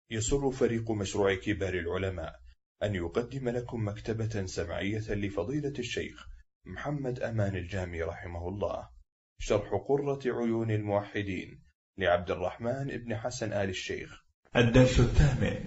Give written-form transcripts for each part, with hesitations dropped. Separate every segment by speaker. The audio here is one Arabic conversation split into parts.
Speaker 1: يسر فريق مشروع كبار العلماء أن يقدم لكم مكتبة سمعية لفضيلة الشيخ محمد أمان الجامي رحمه الله، شرح قرة عيون الموحدين لعبد الرحمن بن حسن آل الشيخ. الدرس الثامن.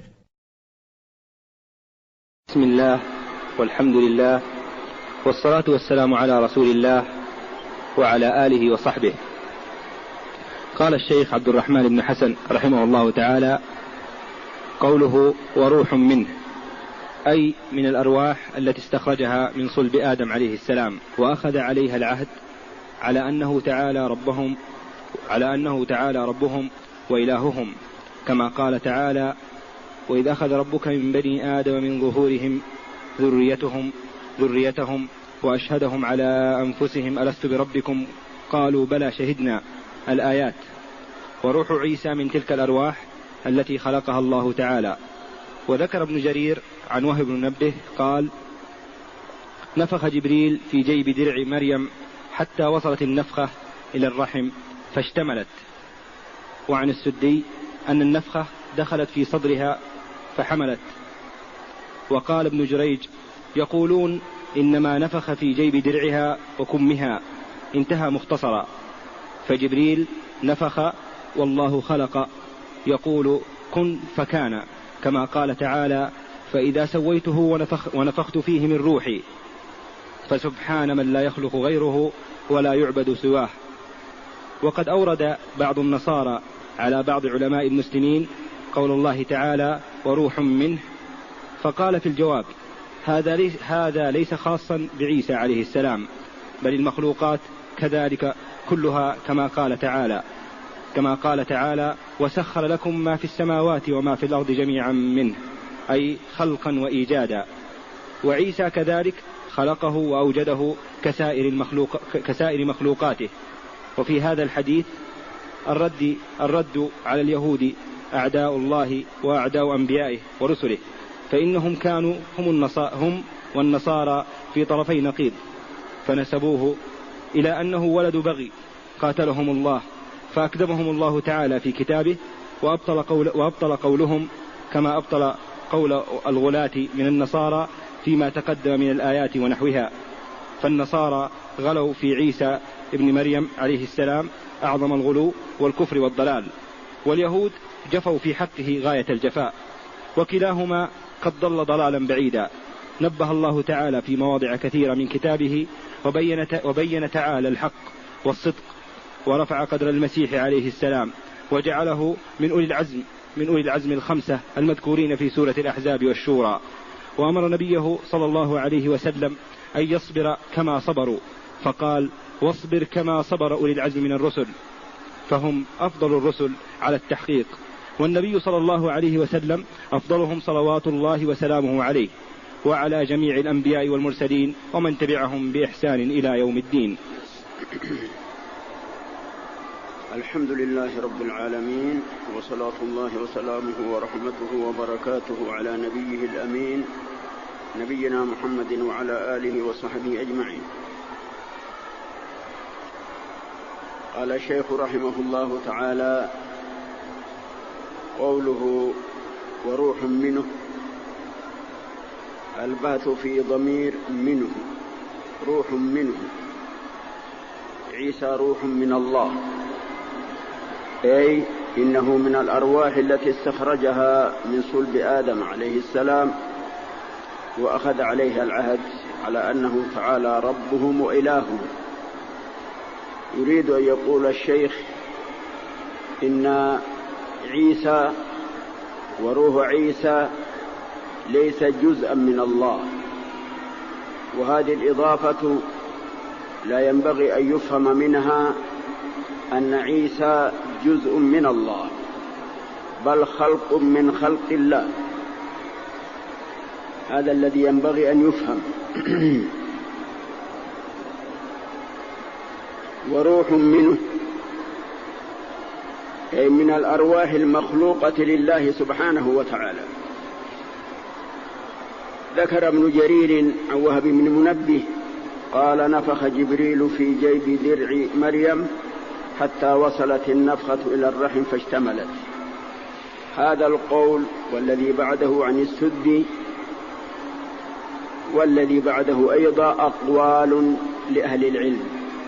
Speaker 2: بسم الله والحمد لله والصلاة والسلام على رسول الله وعلى آله وصحبه. قال الشيخ عبد الرحمن بن حسن رحمه الله تعالى: قوله وروح منه، أي من الأرواح التي استخرجها من صلب آدم عليه السلام، وأخذ عليها العهد على أنه تعالى ربهم وإلههم، كما قال تعالى: وإذ أخذ ربك من بني آدم من ظهورهم ذريتهم وأشهدهم على أنفسهم ألست بربكم قالوا بلى شهدنا، الآيات. وروح عيسى من تلك الأرواح التي خلقها الله تعالى. وذكر ابن جرير عن وهب بن منبه قال: نفخ جبريل في جيب درع مريم حتى وصلت النفخة إلى الرحم فاشتملت. وعن السدي أن النفخة دخلت في صدرها فحملت. وقال ابن جريج: يقولون إنما نفخ في جيب درعها وكمها، انتهى مختصرا. فجبريل نفخ والله خلق، يقول كن فكان، كما قال تعالى: فإذا سويته ونفخت فيه من روحي. فسبحان من لا يخلق غيره ولا يعبد سواه. وقد أورد بعض النصارى على بعض علماء المسلمين قول الله تعالى وروح منه، فقال في الجواب: هذا ليس خاصا بعيسى عليه السلام، بل المخلوقات كذلك كلها، كما قال تعالى وسخر لكم ما في السماوات وما في الأرض جميعا منه، أي خلقا وإيجادا. وعيسى كذلك خلقه وأوجده كسائر مخلوقاته. وفي هذا الحديث الرد على اليهود أعداء الله وأعداء أنبيائه ورسله، فإنهم كانوا هم والنصارى في طرفي نقيض، فنسبوه إلى أنه ولد بغي قاتلهم الله، فأكذبهم الله تعالى في كتابه وأبطل قولهم كما أبطل قول الغلاة من النصارى فيما تقدم من الآيات ونحوها. فالنصارى غلوا في عيسى ابن مريم عليه السلام أعظم الغلو والكفر والضلال، واليهود جفوا في حقه غاية الجفاء، وكلاهما قد ضل ضلالا بعيدا. نبه الله تعالى في مواضع كثيرة من كتابه وبين تعالى الحق والصدق، ورفع قدر المسيح عليه السلام وجعله من أولي العزم الخمسة المذكورين في سورة الأحزاب والشورى. وأمر نبيه صلى الله عليه وسلم أن يصبر كما صبروا، فقال: واصبر كما صبر أولي العزم من الرسل، فهم أفضل الرسل على التحقيق، والنبي صلى الله عليه وسلم أفضلهم صلوات الله وسلامه عليه وعلى جميع الأنبياء والمرسلين ومن تبعهم بإحسان إلى يوم الدين.
Speaker 3: الحمد لله رب العالمين، وصلاة الله وسلامه ورحمته وبركاته على نبيه الأمين نبينا محمد وعلى آله وصحبه أجمعين. قال الشيخ رحمه الله تعالى: قوله وروح منه، الباث في ضمير منه، روح منه. عيسى روح من الله، أي إنه من الأرواح التي استخرجها من صلب آدم عليه السلام، وأخذ عليها العهد على أنه تعالى ربهم وإلههم. يريد أن يقول الشيخ إن عيسى وروح عيسى ليس جزءا من الله، وهذه الإضافة لا ينبغي أن يفهم منها أن عيسى جزء من الله، بل خلق من خلق الله. هذا الذي ينبغي أن يفهم. وروح منه، أي من الأرواح المخلوقة لله سبحانه وتعالى. ذكر ابن جرير عن وهب بن منبه قال: نفخ جبريل في جيب درع مريم حتى وصلت النفخة إلى الرحم فاشتملت. هذا القول والذي بعده عن السدي والذي بعده أيضا أقوال لأهل العلم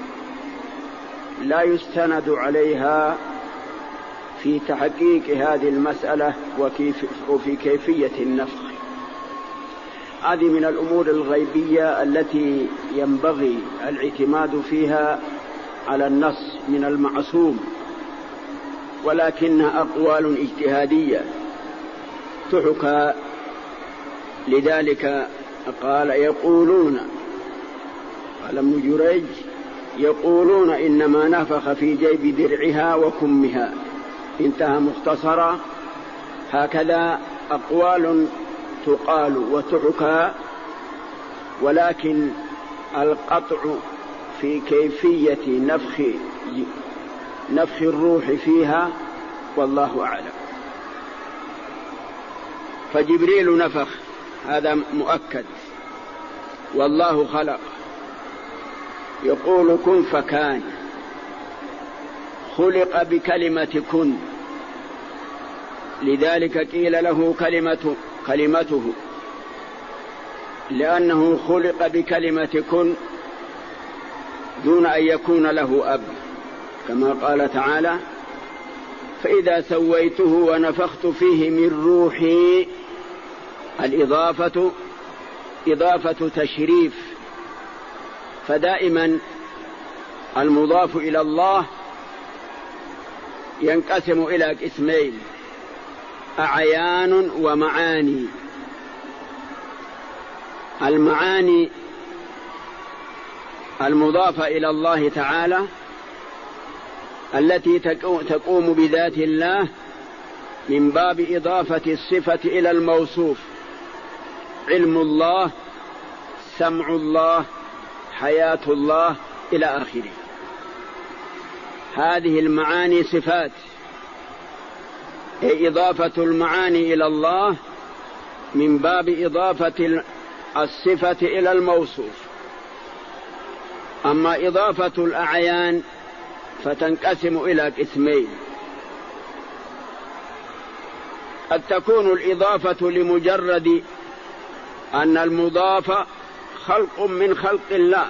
Speaker 3: لا يستند عليها في تحقيق هذه المسألة وفي كيفية النفخ. هذه من الأمور الغيبية التي ينبغي الاعتماد فيها على النص من المعصوم، ولكنها أقوال اجتهادية تحكى. لذلك قال يقولون، قال ابن جريج يقولون إنما نفخ في جيب درعها وكمها، انتهى مختصرا. هكذا أقوال تقال وتحكى، ولكن القطع في كيفية نفخ الروح فيها والله أعلم. فجبريل نفخ، هذا مؤكد، والله خلق، يقول كن فكان، خلق بكلمة كن، لذلك قيل له كلمته لأنه خلق بكلمة كن دون أن يكون له أب، كما قال تعالى فإذا سويته ونفخت فيه من روحي. الإضافة إضافة تشريف، فدائما المضاف إلى الله ينقسم إلى قسمين: أعيان ومعاني. المعاني المضافة إلى الله تعالى التي تقوم بذات الله من باب إضافة الصفة إلى الموصوف: علم الله، سمع الله، حياة الله، إلى آخره. هذه المعاني صفات، إضافة المعاني إلى الله من باب إضافة الصفة إلى الموصوف. أما إضافة الأعيان فتنقسم إلى قسمين: قد تكون الإضافة لمجرد أن المضاف خلق من خلق الله،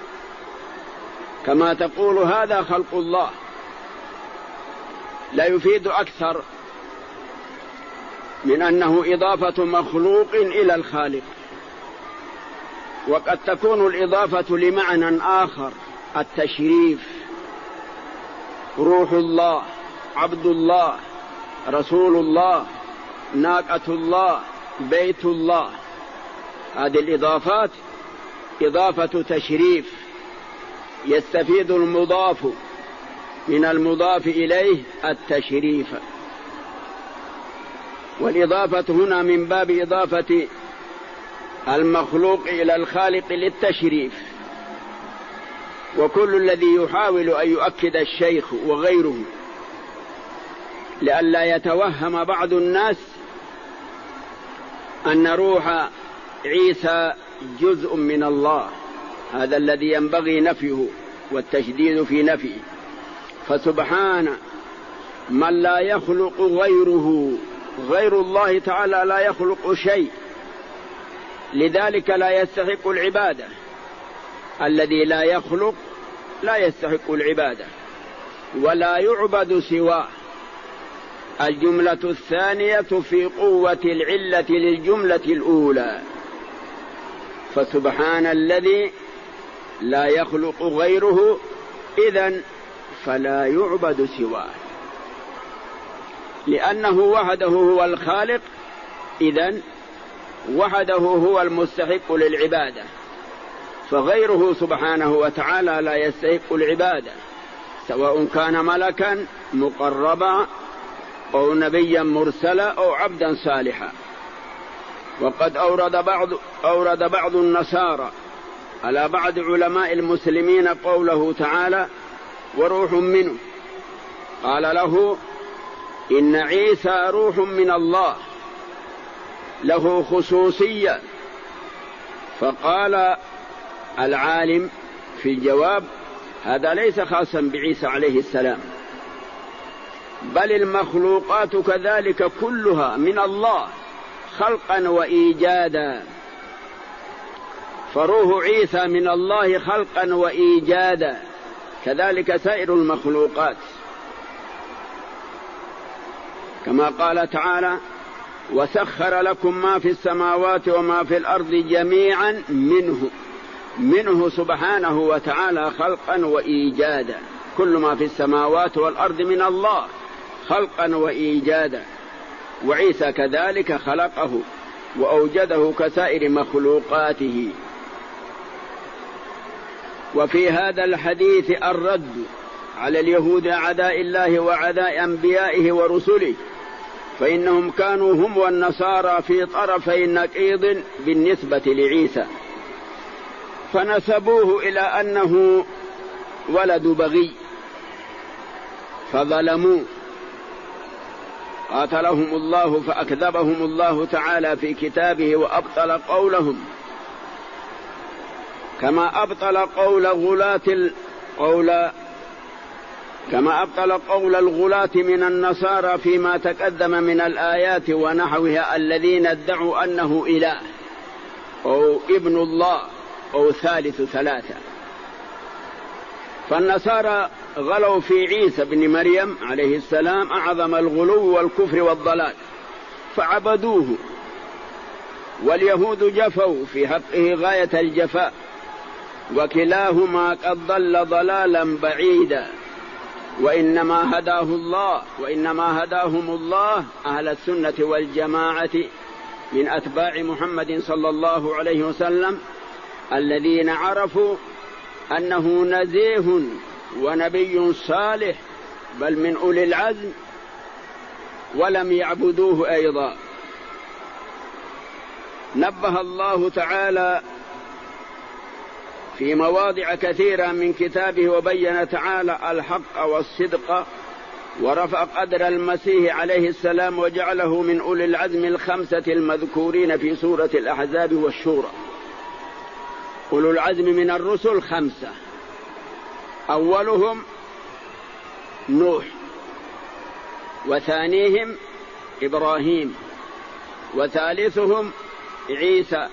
Speaker 3: كما تقول هذا خلق الله، لا يفيد أكثر من أنه إضافة مخلوق إلى الخالق. وقد تكون الإضافة لمعنى آخر: التشريف، روح الله، عبد الله، رسول الله، ناقة الله، بيت الله. هذه الإضافات إضافة تشريف، يستفيد المضاف من المضاف إليه التشريف. والإضافة هنا من باب إضافة المخلوق إلى الخالق للتشريف. وكل الذي يحاول أن يؤكد الشيخ وغيره لئلا يتوهم بعض الناس أن روح عيسى جزء من الله، هذا الذي ينبغي نفيه والتشديد في نفيه. فسبحان من لا يخلق غيره، غير الله تعالى لا يخلق شيء، لذلك لا يستحق العبادة. الذي لا يخلق لا يستحق العبادة ولا يعبد سواه. الجملة الثانية في قوة العلة للجملة الأولى. فسبحان الذي لا يخلق غيره، إذن فلا يعبد سواه، لأنه وحده هو الخالق، إذن وحده هو المستحق للعبادة. فغيره سبحانه وتعالى لا يستحق العبادة، سواء كان ملكا مقربا أو نبيا مرسلا أو عبدا صالحا. وقد أورد بعض النصارى على بعض علماء المسلمين قوله تعالى وروح منه، قال له إن عيسى روح من الله له خصوصية. فقال العالم في الجواب هذا ليس خاصا بعيسى عليه السلام، بل المخلوقات كذلك كلها من الله خلقا وإيجادا، فروح عيسى من الله خلقا وإيجادا، كذلك سائر المخلوقات، كما قال تعالى: وسخر لكم ما في السماوات وما في الأرض جميعا منه سبحانه وتعالى خلقا وإيجادا، كل ما في السماوات والأرض من الله خلقا وإيجادا، وعيسى كذلك خلقه وأوجده كسائر مخلوقاته. وفي هذا الحديث الرد على اليهود أعداء الله وأعداء أنبيائه ورسله، فإنهم كانوا هم والنصارى في طرفي نقيض بالنسبة لعيسى، فنسبوه إلى أنه ولد بغي فظلموا، قاتلهم الله فأكذبهم الله تعالى في كتابه وأبطل قولهم، كما أبطل قول الغلاة من النصارى فيما تقدم من الآيات ونحوها، الذين ادعوا أنه إله أو ابن الله أو ثالث ثلاثة. فالنصارى غلوا في عيسى بن مريم عليه السلام أعظم الغلو والكفر والضلال فعبدوه، واليهود جفوا في حقه غاية الجفاء، وكلاهما قد ضل ضلالا بعيدا، وإنما هداهم الله أهل السنة والجماعة من أتباع محمد صلى الله عليه وسلم، الذين عرفوا أنه نزيه ونبي صالح بل من أولي العزم، ولم يعبدوه أيضا. نبه الله تعالى في مواضع كثيرة من كتابه وبين تعالى الحق والصدق، ورفع قدر المسيح عليه السلام وجعله من أولي العزم الخمسة المذكورين في سورة الأحزاب والشورى. أولو العزم من الرسل خمسة، أولهم نوح، وثانيهم إبراهيم، وثالثهم عيسى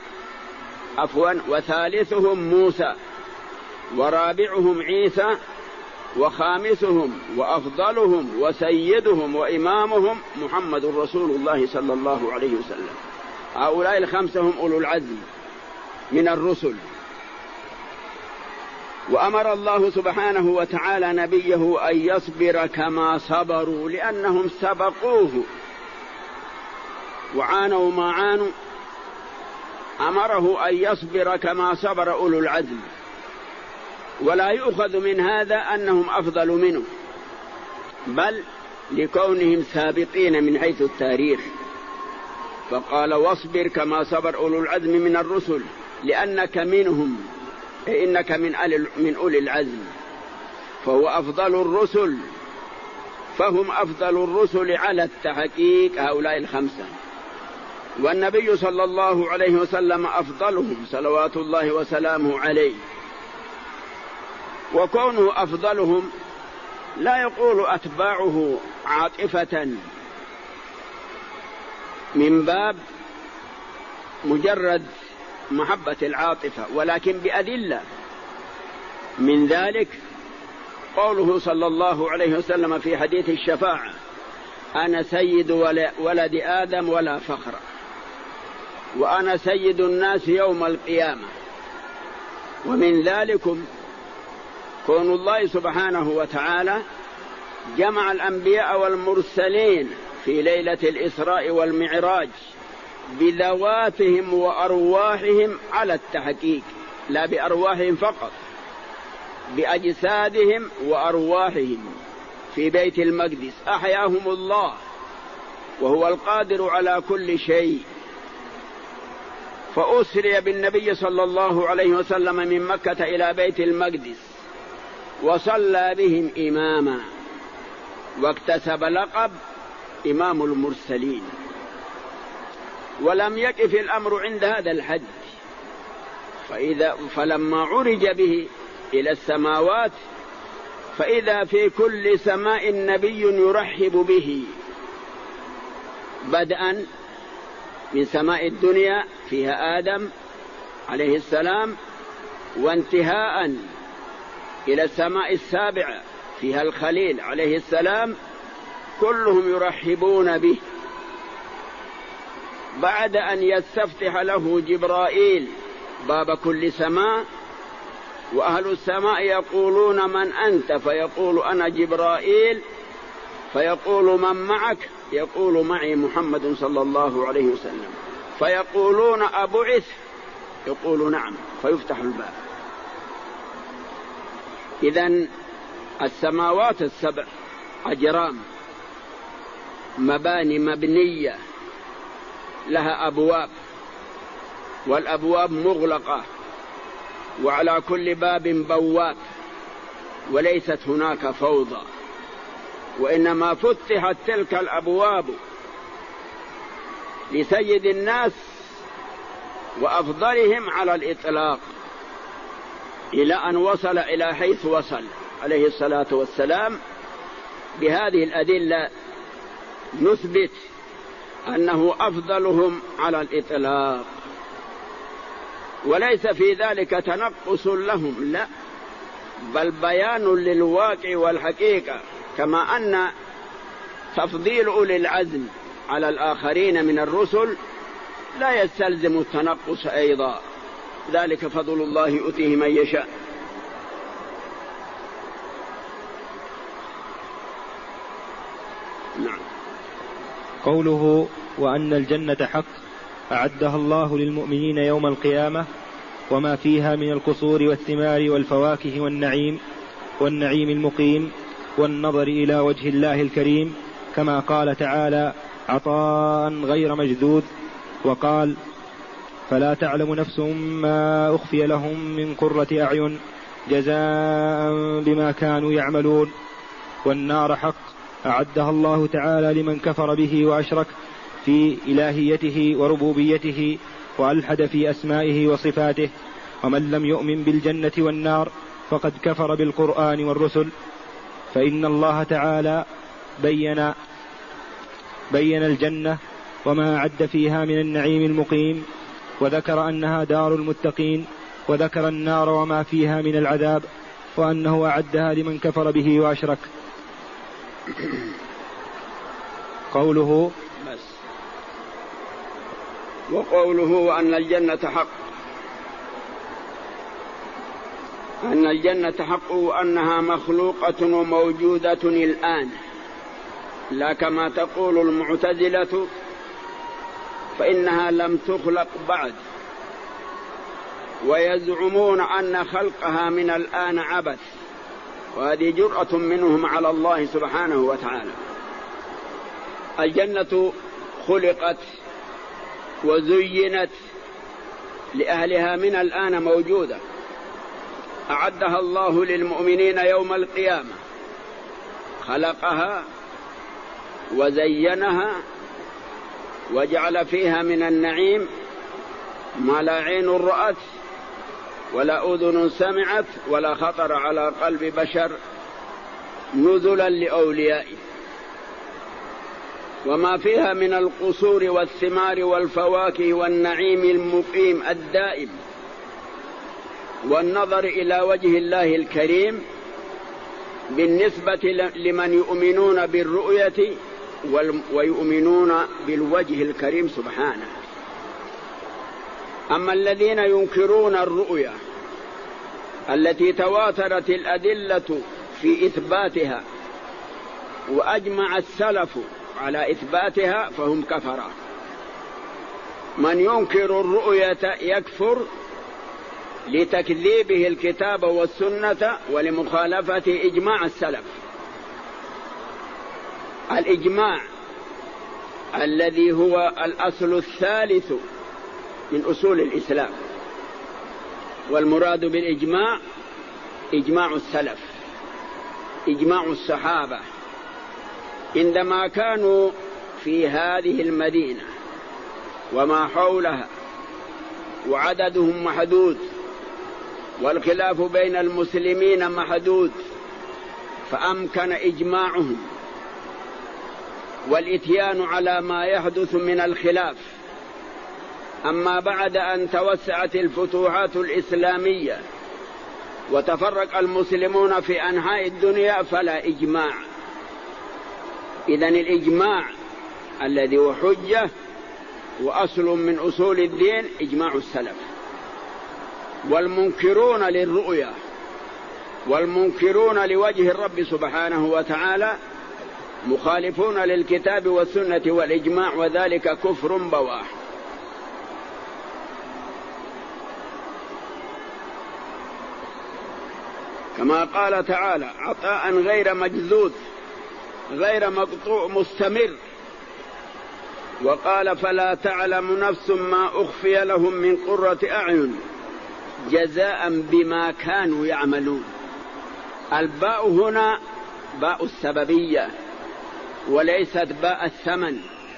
Speaker 3: وثالثهم موسى، ورابعهم عيسى، وخامسهم وأفضلهم وسيدهم وإمامهم محمد رسول الله صلى الله عليه وسلم. هؤلاء الخمسة هم أولو العزم من الرسل. وأمر الله سبحانه وتعالى نبيه أن يصبر كما صبروا، لأنهم سبقوه وعانوا ما عانوا، أمره أن يصبر كما صبر أولو العزم، ولا يؤخذ من هذا أنهم أفضل منه، بل لكونهم سابقين من حيث التاريخ، فقال: واصبر كما صبر أولو العزم من الرسل، لأنك منهم، إنك من أولي العزم، فهو أفضل الرسل، فهم أفضل الرسل على التحقيق هؤلاء الخمسة، والنبي صلى الله عليه وسلم أفضلهم صلوات الله وسلامه عليه. وكونه أفضلهم لا يقول أتباعه عاطفة من باب مجرد محبة العاطفة، ولكن بأدلة. من ذلك قوله صلى الله عليه وسلم في حديث الشفاعة: أنا سيد ولد آدم ولا فخر، وأنا سيد الناس يوم القيامة. ومن ذلكم كون الله سبحانه وتعالى جمع الأنبياء والمرسلين في ليلة الإسراء والمعراج بذواتهم وأرواحهم على التحقيق، لا بأرواحهم فقط، بأجسادهم وأرواحهم في بيت المقدس، أحياهم الله وهو القادر على كل شيء. فأسري بالنبي صلى الله عليه وسلم من مكة إلى بيت المقدس، وصلى بهم إماما، واكتسب لقب إمام المرسلين. ولم يقف الأمر عند هذا الحد، فلما عرج به إلى السماوات فإذا في كل سماء نبي يرحب به، بدءا من سماء الدنيا فيها آدم عليه السلام، وانتهاء إلى السماء السابعة فيها الخليل عليه السلام، كلهم يرحبون به بعد أن يستفتح له جبرائيل باب كل سماء، وأهل السماء يقولون من أنت؟ فيقول أنا جبرائيل، فيقول من معك؟ يقول معي محمد صلى الله عليه وسلم، فيقولون أبعث؟ يقول نعم، فيفتح الباب. إذن السماوات السبع أجرام، مباني مبنية لها أبواب، والأبواب مغلقة، وعلى كل باب بواب، وليست هناك فوضى، وإنما فتحت تلك الأبواب لسيد الناس وأفضلهم على الإطلاق، إلى أن وصل إلى حيث وصل عليه الصلاة والسلام. بهذه الأدلة نثبت أنه أفضلهم على الإطلاق، وليس في ذلك تنقص لهم، لا، بل بيان للواقع والحقيقة، كما أن تفضيل أولي العزم على الآخرين من الرسل لا يستلزم التنقص أيضا، ذلك فضل الله يؤتيه من يشاء. نعم.
Speaker 2: قوله وأن الجنة حق أعدها الله للمؤمنين يوم القيامة، وما فيها من القصور والثمار والفواكه والنعيم المقيم والنظر إلى وجه الله الكريم، كما قال تعالى عطاء غير مجذوذ، وقال فلا تعلم نفس ما أخفي لهم من قرة أعين جزاء بما كانوا يعملون. والنار حق أعدها الله تعالى لمن كفر به وأشرك في إلهيته وربوبيته وألحد في أسمائه وصفاته، ومن لم يؤمن بالجنة والنار فقد كفر بالقرآن والرسل. فإن الله تعالى بين الجنة وما أعد فيها من النعيم المقيم، وذكر أنها دار المتقين، وذكر النار وما فيها من العذاب، وأنه أعدها لمن كفر به وأشرك. قوله
Speaker 3: بس. وقوله وأن الجنة حق، أن الجنة حق وأنها مخلوقة وموجودة الآن، لا كما تقول المعتزلة فإنها لم تخلق بعد، ويزعمون أن خلقها من الآن عبث، وهذه جرأة منهم على الله سبحانه وتعالى. الجنة خلقت وزينت لأهلها من الآن موجودة، أعدها الله للمؤمنين يوم القيامة، خلقها وزينها وجعل فيها من النعيم ما لا عين رأت ولا أذن سمعت ولا خطر على قلب بشر، نزلا لأوليائه، وما فيها من القصور والثمار والفواكه والنعيم المقيم الدائم، والنظر إلى وجه الله الكريم بالنسبة لمن يؤمنون بالرؤية ويؤمنون بالوجه الكريم سبحانه. أما الذين ينكرون الرؤية التي تواترت الأدلة في إثباتها وأجمع السلف على إثباتها فهم كفرة. من ينكر الرؤية يكفر لتكذيبه الكتاب والسنة ولمخالفة إجماع السلف. الإجماع الذي هو الأصل الثالث من أصول الإسلام، والمراد بالإجماع إجماع السلف، إجماع الصحابة عندما كانوا في هذه المدينة وما حولها، وعددهم محدود، والخلاف بين المسلمين محدود، فأمكن إجماعهم والإتيان على ما يحدث من الخلاف. أما بعد أن توسعت الفتوحات الإسلامية وتفرق المسلمون في أنحاء الدنيا فلا إجماع. إذن الإجماع الذي هو حجة وأصل من أصول الدين إجماع السلف. والمنكرون للرؤيا والمنكرون لوجه الرب سبحانه وتعالى مخالفون للكتاب والسنة والإجماع، وذلك كفر بواح. كما قال تعالى: عطاء غير مجذوذ غير مقطوع مستمر. وقال: فلا تعلم نفس ما أخفي لهم من قرة أعين جزاء بما كانوا يعملون. الباء هنا باء السببية وليست باء الثمن،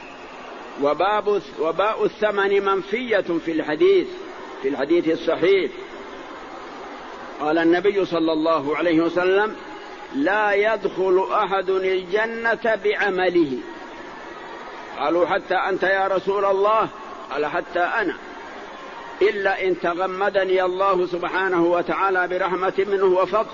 Speaker 3: وباء الثمن منفية في الحديث الصحيح. قال النبي صلى الله عليه وسلم: لا يدخل أحد الجنة بعمله. قالوا: حتى أنت يا رسول الله؟ قال: حتى أنا، إلا إن تغمدني الله سبحانه وتعالى برحمة منه وفضل.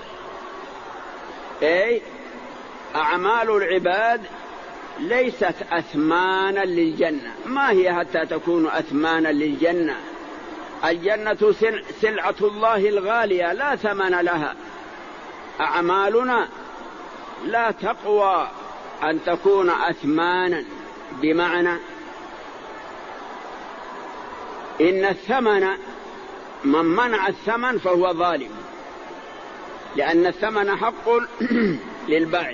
Speaker 3: أي أعمال العباد ليست أثمانا للجنة. ما هي حتى تكون أثمانا للجنة؟ الجنة سلعة الله الغالية لا ثمن لها. أعمالنا لا تقوى أن تكون أثمانا، بمعنى إن الثمن من منع الثمن فهو ظالم، لأن الثمن حق للبائع.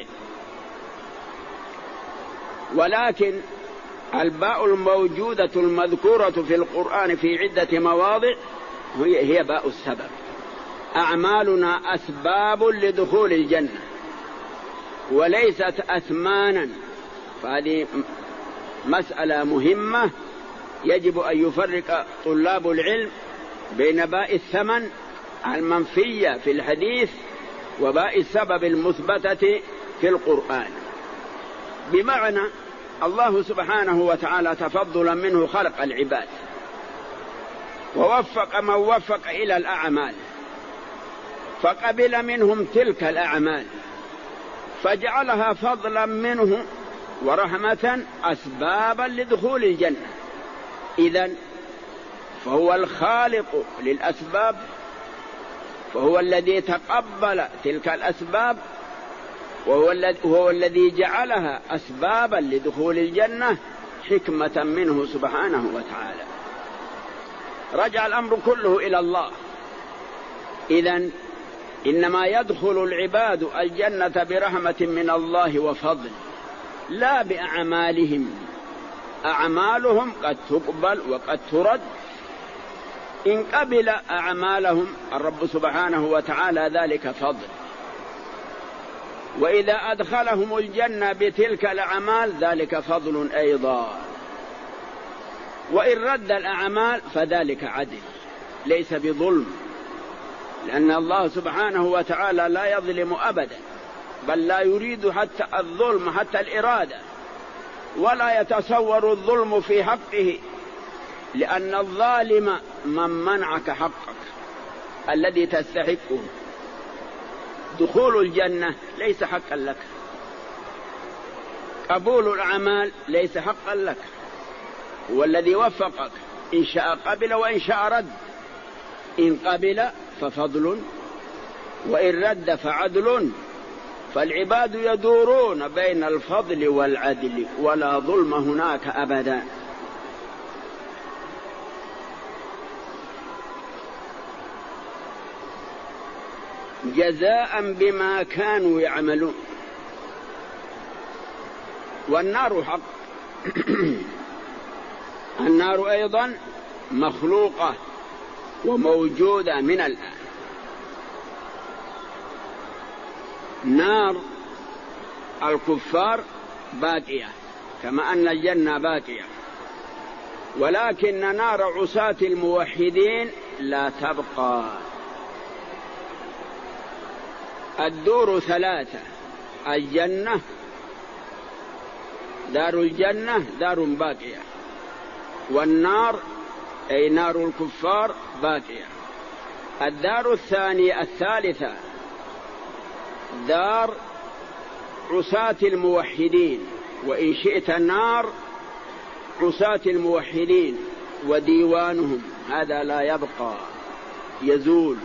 Speaker 3: ولكن الباء الموجودة المذكورة في القرآن في عدة مواضع هي باء السبب. أعمالنا أسباب لدخول الجنة وليست أثمانا. فهذه مسألة مهمة يجب أن يفرق طلاب العلم بين باء الثمن المنفية في الحديث وباء السبب المثبتة في القرآن. بمعنى الله سبحانه وتعالى تفضلا منه خلق العباد ووفق من وفق إلى الأعمال، فقبل منهم تلك الأعمال فجعلها فضلا منه ورحمة أسبابا لدخول الجنة. إذن فهو الخالق للأسباب، فهو الذي تقبل تلك الأسباب، وهو الذي جعلها أسبابا لدخول الجنة حكمة منه سبحانه وتعالى. رجع الأمر كله إلى الله. إذن إنما يدخل العباد الجنة برحمة من الله وفضل، لا بأعمالهم. أعمالهم قد تقبل وقد ترد. إن قبل أعمالهم الرب سبحانه وتعالى ذلك فضل، وإذا أدخلهم الجنة بتلك الأعمال ذلك فضل أيضا. وإن رد الأعمال فذلك عدل ليس بظلم، لأن الله سبحانه وتعالى لا يظلم أبدا، بل لا يريد حتى الظلم حتى الإرادة، ولا يتصور الظلم في حقه، لأن الظالم من منعك حقك الذي تستحقه. دخول الجنة ليس حقا لك، قبول الأعمال ليس حقا لك، هو الذي وفقك، إن شاء قبل وإن شاء رد. إن قبل ففضل، وإن رد فعدل. فالعباد يدورون بين الفضل والعدل، ولا ظلم هناك أبدا. جزاء بما كانوا يعملون. والنار حق. النار أيضا مخلوقة وموجودة من الآن. نار الكفار باقية كما أن الجنة باقية، ولكن نار عصاة الموحدين لا تبقى. الدور ثلاثة: الجنة دار الجنة دار باقية، والنار أي نار الكفار باقية. الدار الثانية الثالثة دار عصاة الموحدين، وإن شئت النار عصاة الموحدين وديوانهم، هذا لا يبقى يزول.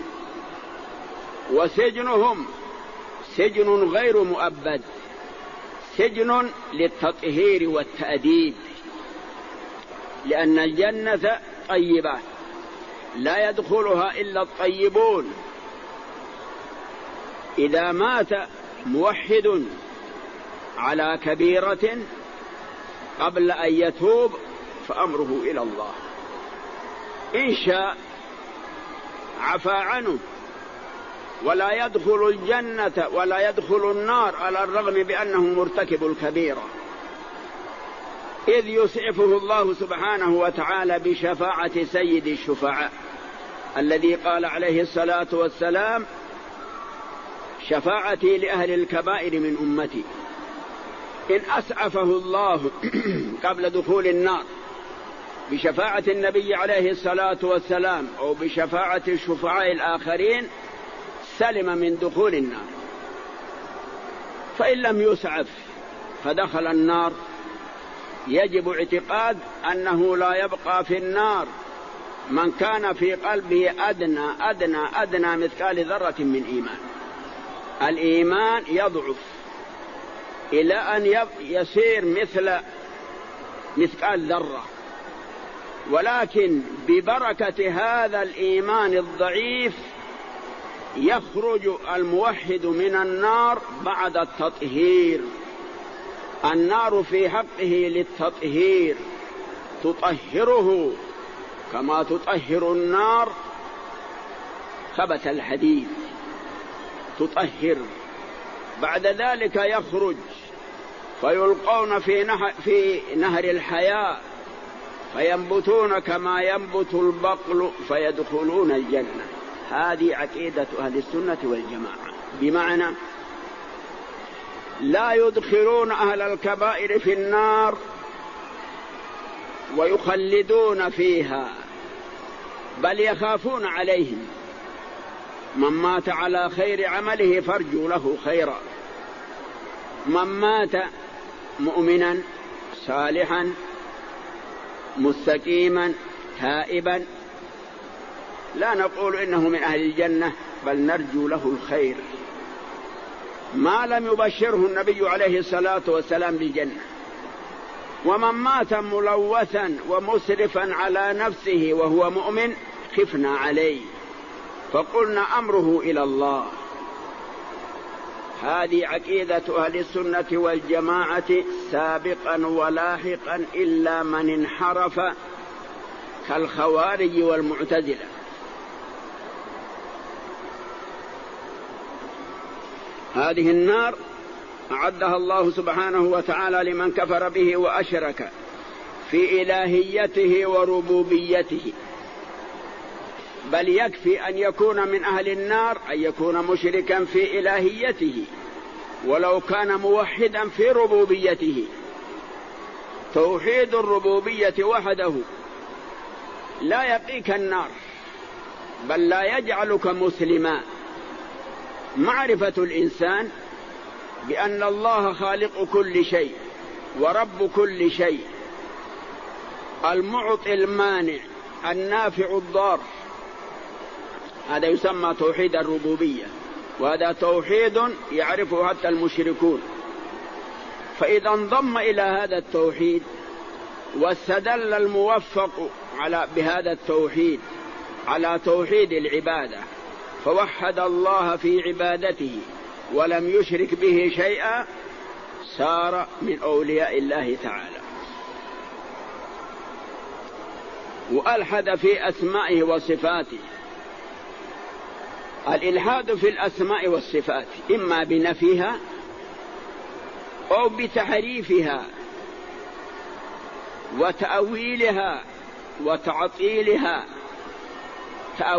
Speaker 3: وسجنهم سجن غير مؤبد، سجن للتطهير والتأديب، لأن الجنة طيبة لا يدخلها إلا الطيبون. إذا مات موحد على كبيرة قبل أن يتوب فأمره إلى الله، إن شاء عفى عنه ولا يدخل الجنة ولا يدخل النار على الرغم بأنه مرتكب الكبيرة، إذ يسعفه الله سبحانه وتعالى بشفاعة سيد الشفعاء الذي قال عليه الصلاة والسلام: شفاعتي لأهل الكبائر من أمتي. إن أسعفه الله قبل دخول النار بشفاعة النبي عليه الصلاة والسلام أو بشفاعة الشفعاء الآخرين سلم من دخول النار. فإن لم يسعف فدخل النار يجب اعتقاد أنه لا يبقى في النار من كان في قلبه أدنى مثقال ذرة من إيمان. الإيمان يضعف إلى أن يصير مثقال ذرة، ولكن ببركة هذا الإيمان الضعيف يخرج الموحد من النار بعد التطهير. النار في حقه للتطهير، تطهره كما تطهر النار خبث الحديد، تطهر. بعد ذلك يخرج فيلقون في نهر الحياة فينبتون كما ينبت البقل فيدخلون الجنة. هذه عقيدة أهل السنة والجماعة، بمعنى لا يدخلون أهل الكبائر في النار ويخلدون فيها، بل يخافون عليهم. من مات على خير عمله فارجوا له خيرا، من مات مؤمنا صالحا مستقيما تائبا لا نقول إنه من أهل الجنة، بل نرجو له الخير ما لم يبشره النبي عليه الصلاة والسلام بالجنة. ومن مات ملوثا ومسرفا على نفسه وهو مؤمن خفنا عليه فقلنا أمره إلى الله. هذه عقيدة أهل السنة والجماعة سابقا ولاحقا إلا من انحرف كالخوارج والمعتزلة. هذه النار أعدها الله سبحانه وتعالى لمن كفر به وأشرك في إلهيته وربوبيته، بل يكفي أن يكون من أهل النار أن يكون مشركا في إلهيته ولو كان موحدا في ربوبيته. توحيد الربوبية وحده لا يقيك النار بل لا يجعلك مسلما. معرفة الإنسان بأن الله خالق كل شيء ورب كل شيء، المعطي المانع النافع الضار، هذا يسمى توحيد الربوبية، وهذا توحيد يعرفه حتى المشركون. فإذا انضم إلى هذا التوحيد واستدل الموفق بهذا التوحيد على توحيد العبادة فوحد الله في عبادته ولم يشرك به شيئا صار من أولياء الله تعالى. وألحد في أسمائه وصفاته. الإلحاد في الأسماء والصفات إما بنفيها أو بتحريفها وتأويلها وتعطيلها،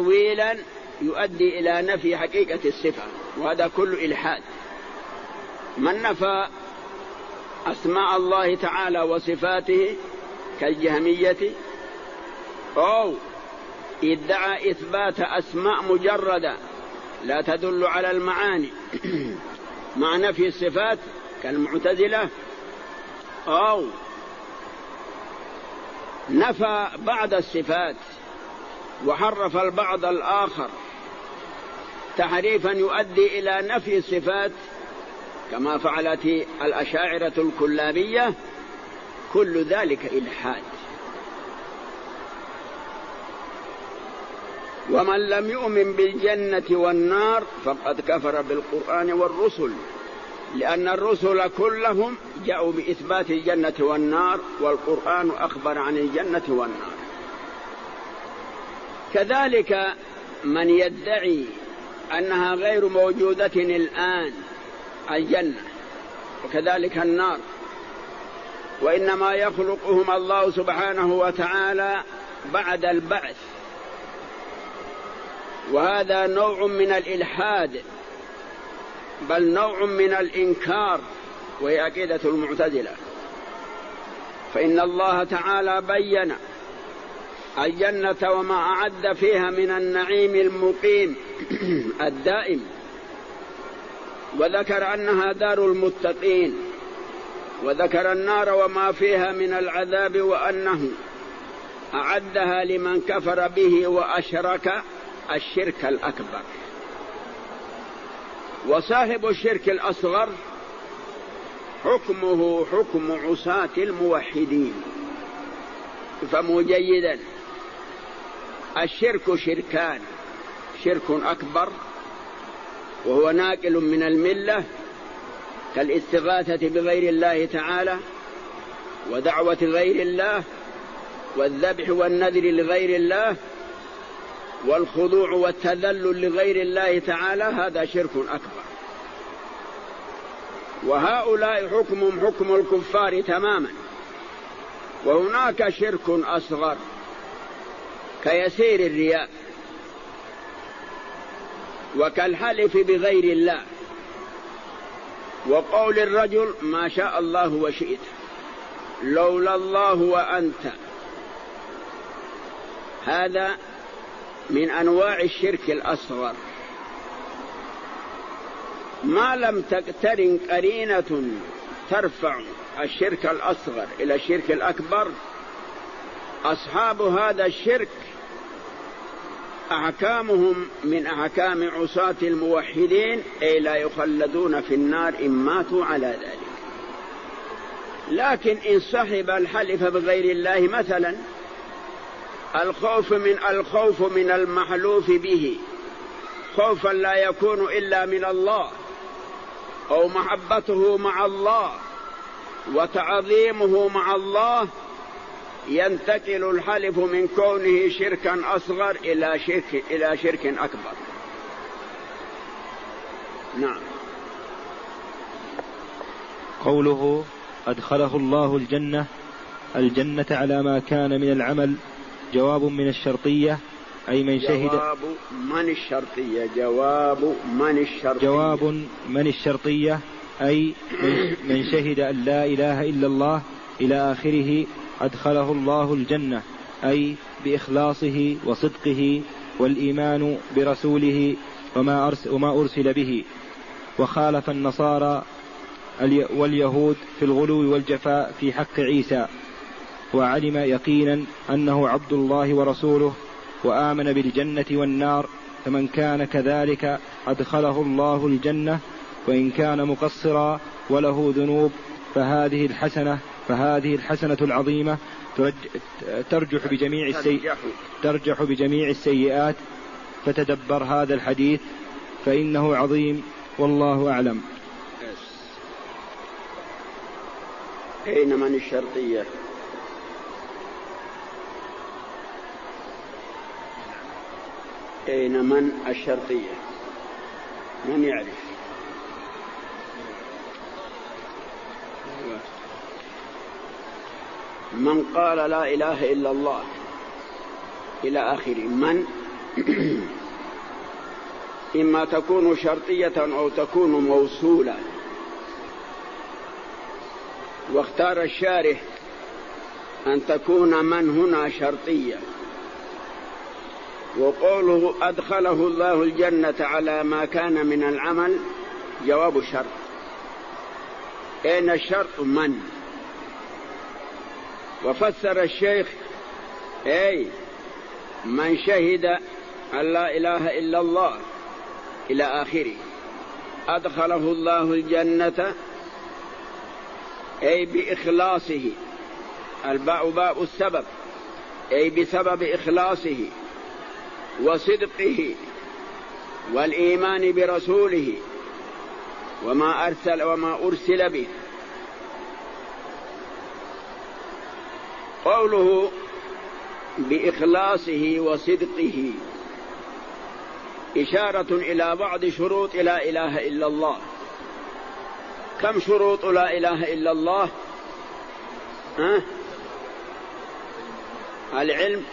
Speaker 3: تأويلا يؤدي إلى نفي حقيقة الصفة، وهذا كل إلحاد. من نفى أسماء الله تعالى وصفاته كالجهمية أو ادعى إثبات أسماء مجردة لا تدل على المعاني مع نفي الصفات كالمعتزلة، أو نفى بعض الصفات وحرف البعض الآخر تحريفا يؤدي إلى نفي الصفات كما فعلت الأشاعرة الكلابية، كل ذلك إلحاد. ومن لم يؤمن بالجنة والنار فقد كفر بالقرآن والرسل، لأن الرسل كلهم جاءوا بإثبات الجنة والنار، والقرآن أخبر عن الجنة والنار. كذلك من يدعي أنها غير موجودة الآن الجنة وكذلك النار، وإنما يخلقهم الله سبحانه وتعالى بعد البعث، وهذا نوع من الإلحاد بل نوع من الإنكار، وهي عقيدة المعتزلة. فإن الله تعالى بين الجنة وما أعد فيها من النعيم المقيم الدائم، وذكر أنها دار المتقين، وذكر النار وما فيها من العذاب وأنه أعدها لمن كفر به وأشرك الشرك الأكبر. وصاحب الشرك الأصغر حكمه حكم عصاة الموحدين. فمو جيدا، الشرك شركان: شرك أكبر وهو ناقل من الملة كالاستغاثة بغير الله تعالى ودعوة غير الله والذبح والنذر لغير الله والخضوع والتذلل لغير الله تعالى، هذا شرك أكبر. وهؤلاء حكمهم حكم الكفار تماما. وهناك شرك أصغر كيسير الرياء وكالحلف بغير الله وقول الرجل ما شاء الله وشئت لولا الله وأنت، هذا من أنواع الشرك الأصغر. ما لم تقترن قرينة ترفع الشرك الأصغر إلى الشرك الأكبر، أصحاب هذا الشرك أحكامهم من أحكام عصاة الموحدين، أي لا يخلدون في النار إن ماتوا على ذلك. لكن إن صحب الحلف بغير الله مثلا الخوف من المحلوف به خوفا لا يكون إلا من الله، أو محبته مع الله وتعظيمه مع الله، ينتقل الحلف من كونه شركا أصغر إلى شرك أكبر. نعم.
Speaker 2: قوله أدخله الله الجنة على ما كان من العمل جواب من الشرطية، أي من شهد.
Speaker 3: جواب من الشرطية، جواب من الشرطية،
Speaker 2: جواب من الشرطية أي من شهد أن لا إله إلا الله إلى آخره أدخله الله الجنة، أي بإخلاصه وصدقه والإيمان برسوله وما أرسل به. وخالف النصارى واليهود في الغلو والجفاء في حق عيسى، وعلم يقينا أنه عبد الله ورسوله، وآمن بالجنة والنار، فمن كان كذلك أدخله الله الجنة، وإن كان مقصرا وله ذنوب فهذه الحسنة العظيمة ترجح بجميع السيئات. فتدبر هذا الحديث فإنه عظيم، والله أعلم.
Speaker 3: أين من الشرطية؟ أين من الشرطية؟ من يعرف؟ من قال لا إله إلا الله إلى آخره. من إما تكون شرطية أو تكون موصولة، واختار الشارح أن تكون من هنا شرطية، وقوله أدخله الله الجنة على ما كان من العمل جواب الشرط. أين الشرط؟ من. وفسر الشيخ أي من شهد أن لا إله إلا الله إلى آخره. أدخله الله الجنة أي بإخلاصه، الباء باء السبب، أي بسبب إخلاصه وصدقه والإيمان برسوله وما أرسل به. قوله بإخلاصه وصدقه إشارة إلى بعض شروط لا إله إلا الله. كم شروط لا إله إلا الله؟ العلم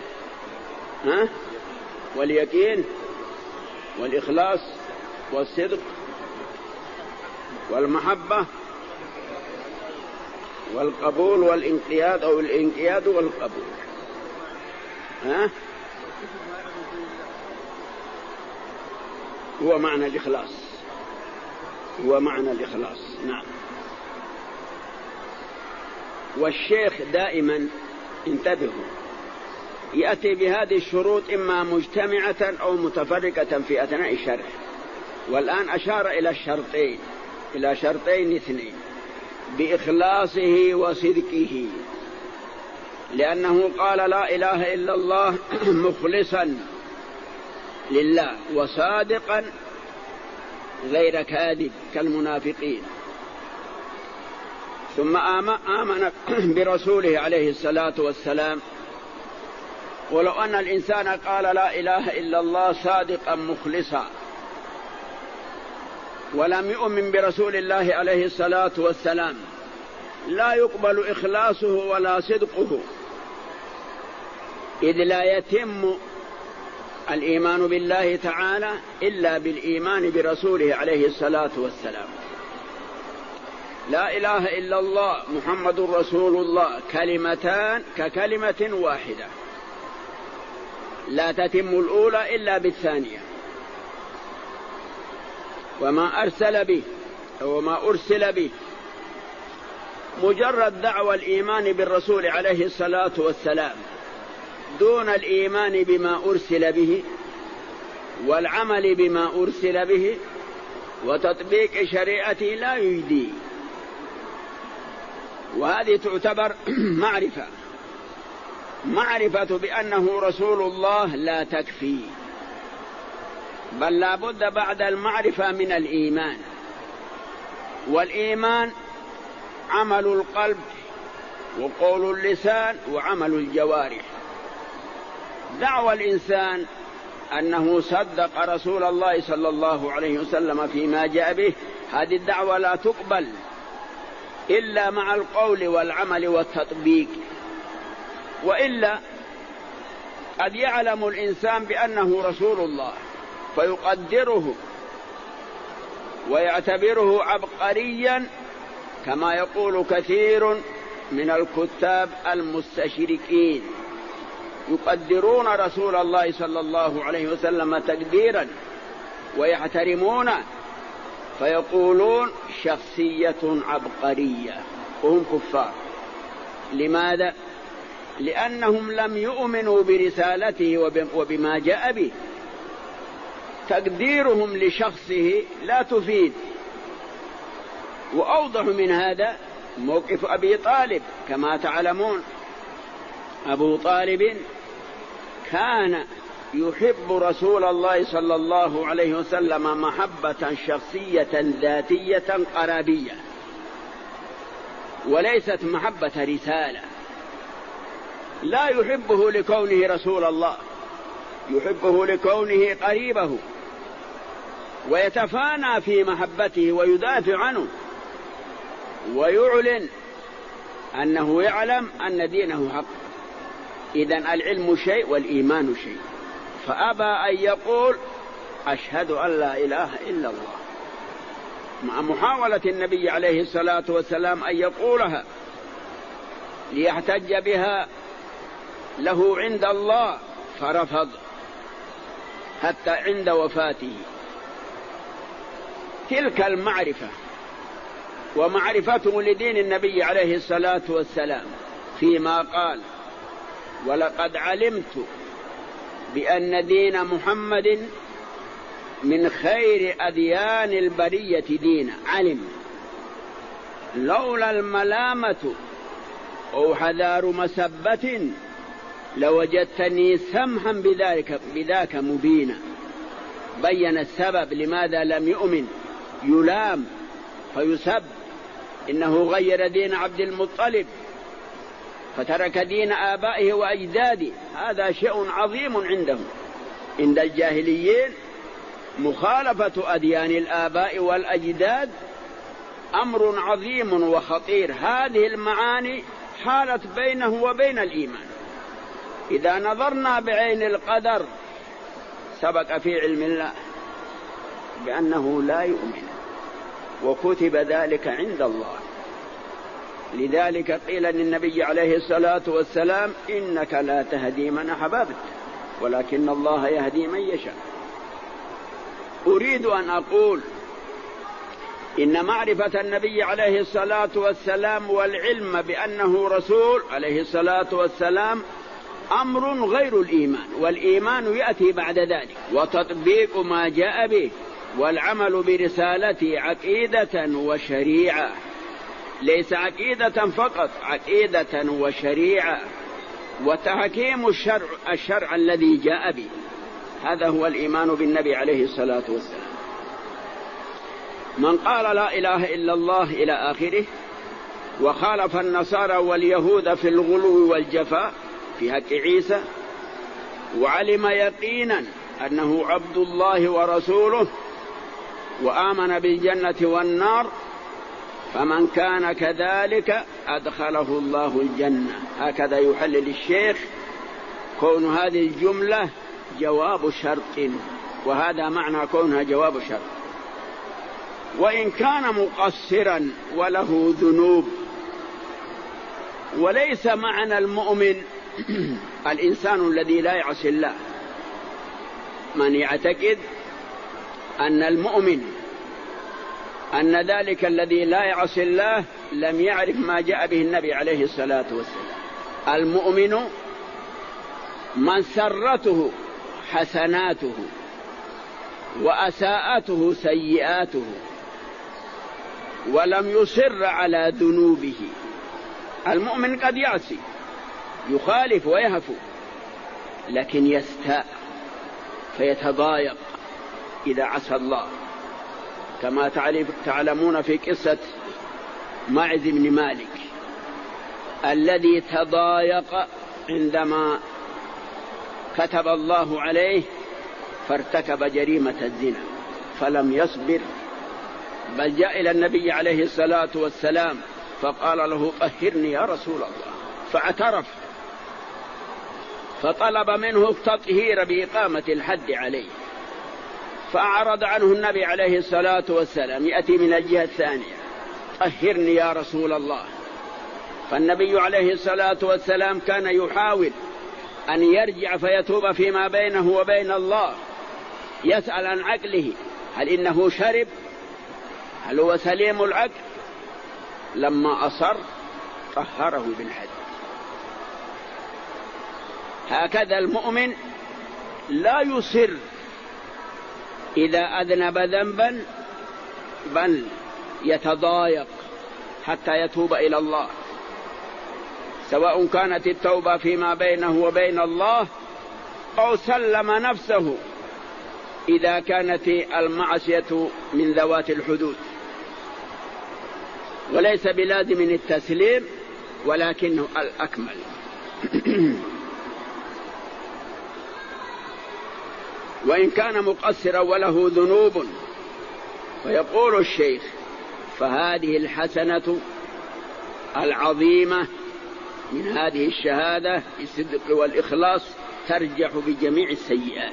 Speaker 3: واليقين والإخلاص والصدق والمحبة والقبول والانقياد أو الانقياد والقبول. هو معنى الإخلاص، هو معنى الإخلاص. نعم. والشيخ دائما انتبهوا يأتي بهذه الشروط إما مجتمعة أو متفرقة في أثناء الشرح، والآن أشار إلى الشرطين، إلى شرطين اثنين، بإخلاصه وصدقه، لأنه قال لا إله إلا الله مخلصا لله وصادقا غير كاذب كالمنافقين. ثم آمن برسوله عليه الصلاة والسلام. ولو أن الإنسان قال لا إله إلا الله صادقا مخلصا ولم يؤمن برسول الله عليه الصلاة والسلام لا يقبل إخلاصه ولا صدقه، إذ لا يتم الإيمان بالله تعالى إلا بالإيمان برسوله عليه الصلاة والسلام. لا إله إلا الله محمد رسول الله كلمتان ككلمة واحدة، لا تتم الأولى إلا بالثانية. وما أرسل به وما أرسل به مجرد دعوى الإيمان بالرسول عليه الصلاة والسلام دون الإيمان بما أرسل به والعمل بما أرسل به وتطبيق شريعته لا يجدي. وهذه تعتبر معرفة بأنه رسول الله لا تكفي، بل لا بد بعد المعرفة من الإيمان، والإيمان عمل القلب وقول اللسان وعمل الجوارح. دعوى الإنسان أنه صدق رسول الله صلى الله عليه وسلم فيما جاء به، هذه الدعوة لا تقبل إلا مع القول والعمل والتطبيق، وإلا قد يعلم الإنسان بأنه رسول الله فيقدره ويعتبره عبقريا، كما يقول كثير من الكتاب المستشركين، يقدرون رسول الله صلى الله عليه وسلم تقديرا ويحترمونه، فيقولون شخصية عبقرية، وهم كفار. لماذا؟ لأنهم لم يؤمنوا برسالته وبما جاء به. تقديرهم لشخصه لا تفيد. وأوضح من هذا موقف أبي طالب. كما تعلمون أبو طالب كان يحب رسول الله صلى الله عليه وسلم محبة شخصية ذاتية قرابية، وليست محبة رسالة. لا يحبه لكونه رسول الله، يحبه لكونه قريبه، ويتفانى في محبته ويدافع عنه ويعلن أنه يعلم أن دينه حق. إذن العلم شيء والإيمان شيء، فأبى أن يقول أشهد أن لا إله إلا الله، مع محاولة النبي عليه الصلاة والسلام أن يقولها ليحتج بها له عند الله فرفض حتى عند وفاته. تلك المعرفة ومعرفته لدين النبي عليه الصلاة والسلام، فيما قال: ولقد علمت بأن دين محمد من خير أديان البرية دينا. علم، لولا الملامة أو حذار مسبة لوجدتني سمحا بذاك مبينا. بين السبب لماذا لم يؤمن، يلام فيسب، إنه غير دين عبد المطلب فترك دين آبائه وأجداده. هذا شيء عظيم عندهم. عند الجاهليين مخالفة أديان الآباء والأجداد أمر عظيم وخطير. هذه المعاني حالت بينه وبين الإيمان. إذا نظرنا بعين القدر سبق في علم الله بأنه لا يؤمن، وكتب ذلك عند الله. لذلك قيل للنبي عليه الصلاة والسلام: إنك لا تهدي من أحببت ولكن الله يهدي من يشاء. أريد أن أقول إن معرفة النبي عليه الصلاة والسلام والعلم بأنه رسول عليه الصلاة والسلام أمر غير الإيمان، والإيمان يأتي بعد ذلك، وتطبيق ما جاء به والعمل برسالته عقيدة وشريعة. ليس عقيدة فقط، عقيدة وشريعة، وتحكيم الشرع الذي جاء به. هذا هو الإيمان بالنبي عليه الصلاة والسلام. من قال لا إله إلا الله إلى آخره وخالف النصارى واليهود في الغلو والجفاء في حق عيسى، وعلم يقينا أنه عبد الله ورسوله، وآمن بالجنة والنار، فمن كان كذلك أدخله الله الجنة. هكذا يحلل الشيخ كون هذه الجملة جواب شرط، وهذا معنى كونها جواب شرط. وإن كان مقصرا وله ذنوب. وليس معنى المؤمن الإنسان الذي لا يعصي الله. من يعتقد أن المؤمن أن ذلك الذي لا يعصي الله لم يعرف ما جاء به النبي عليه الصلاة والسلام. المؤمن من سرته حسناته وأساءته سيئاته ولم يصر على ذنوبه. المؤمن قد يعصي، يخالف ويهفو، لكن يستاء فيتضايق إذا عصى الله، كما تعلمون في قصة معز بن مالك الذي تضايق عندما كتب الله عليه فارتكب جريمة الزنا فلم يصبر، بل جاء إلى النبي عليه الصلاة والسلام فقال له: طهرني يا رسول الله، فاعترف، فطلب منه التطهير بإقامة الحد عليه، فأعرض عنه النبي عليه الصلاة والسلام. يأتي من الجهة الثانية: طهرني يا رسول الله. فالنبي عليه الصلاة والسلام كان يحاول أن يرجع فيتوب فيما بينه وبين الله، يسأل عن عقله، هل إنه شرب، هل هو سليم العقل؟ لما أصر طهره بالحد. هكذا المؤمن لا يصر إذا أذنب ذنبا، بل يتضايق حتى يتوب إلى الله، سواء كانت التوبة فيما بينه وبين الله أو سلم نفسه إذا كانت المعصية من ذوات الحدود. وليس بلازم التسليم، ولكنه الأكمل. وإن كان مقصرا وله ذنوب، فيقول الشيخ: فهذه الحسنة العظيمة من هذه الشهادة بالصدق والإخلاص ترجح بجميع السيئات.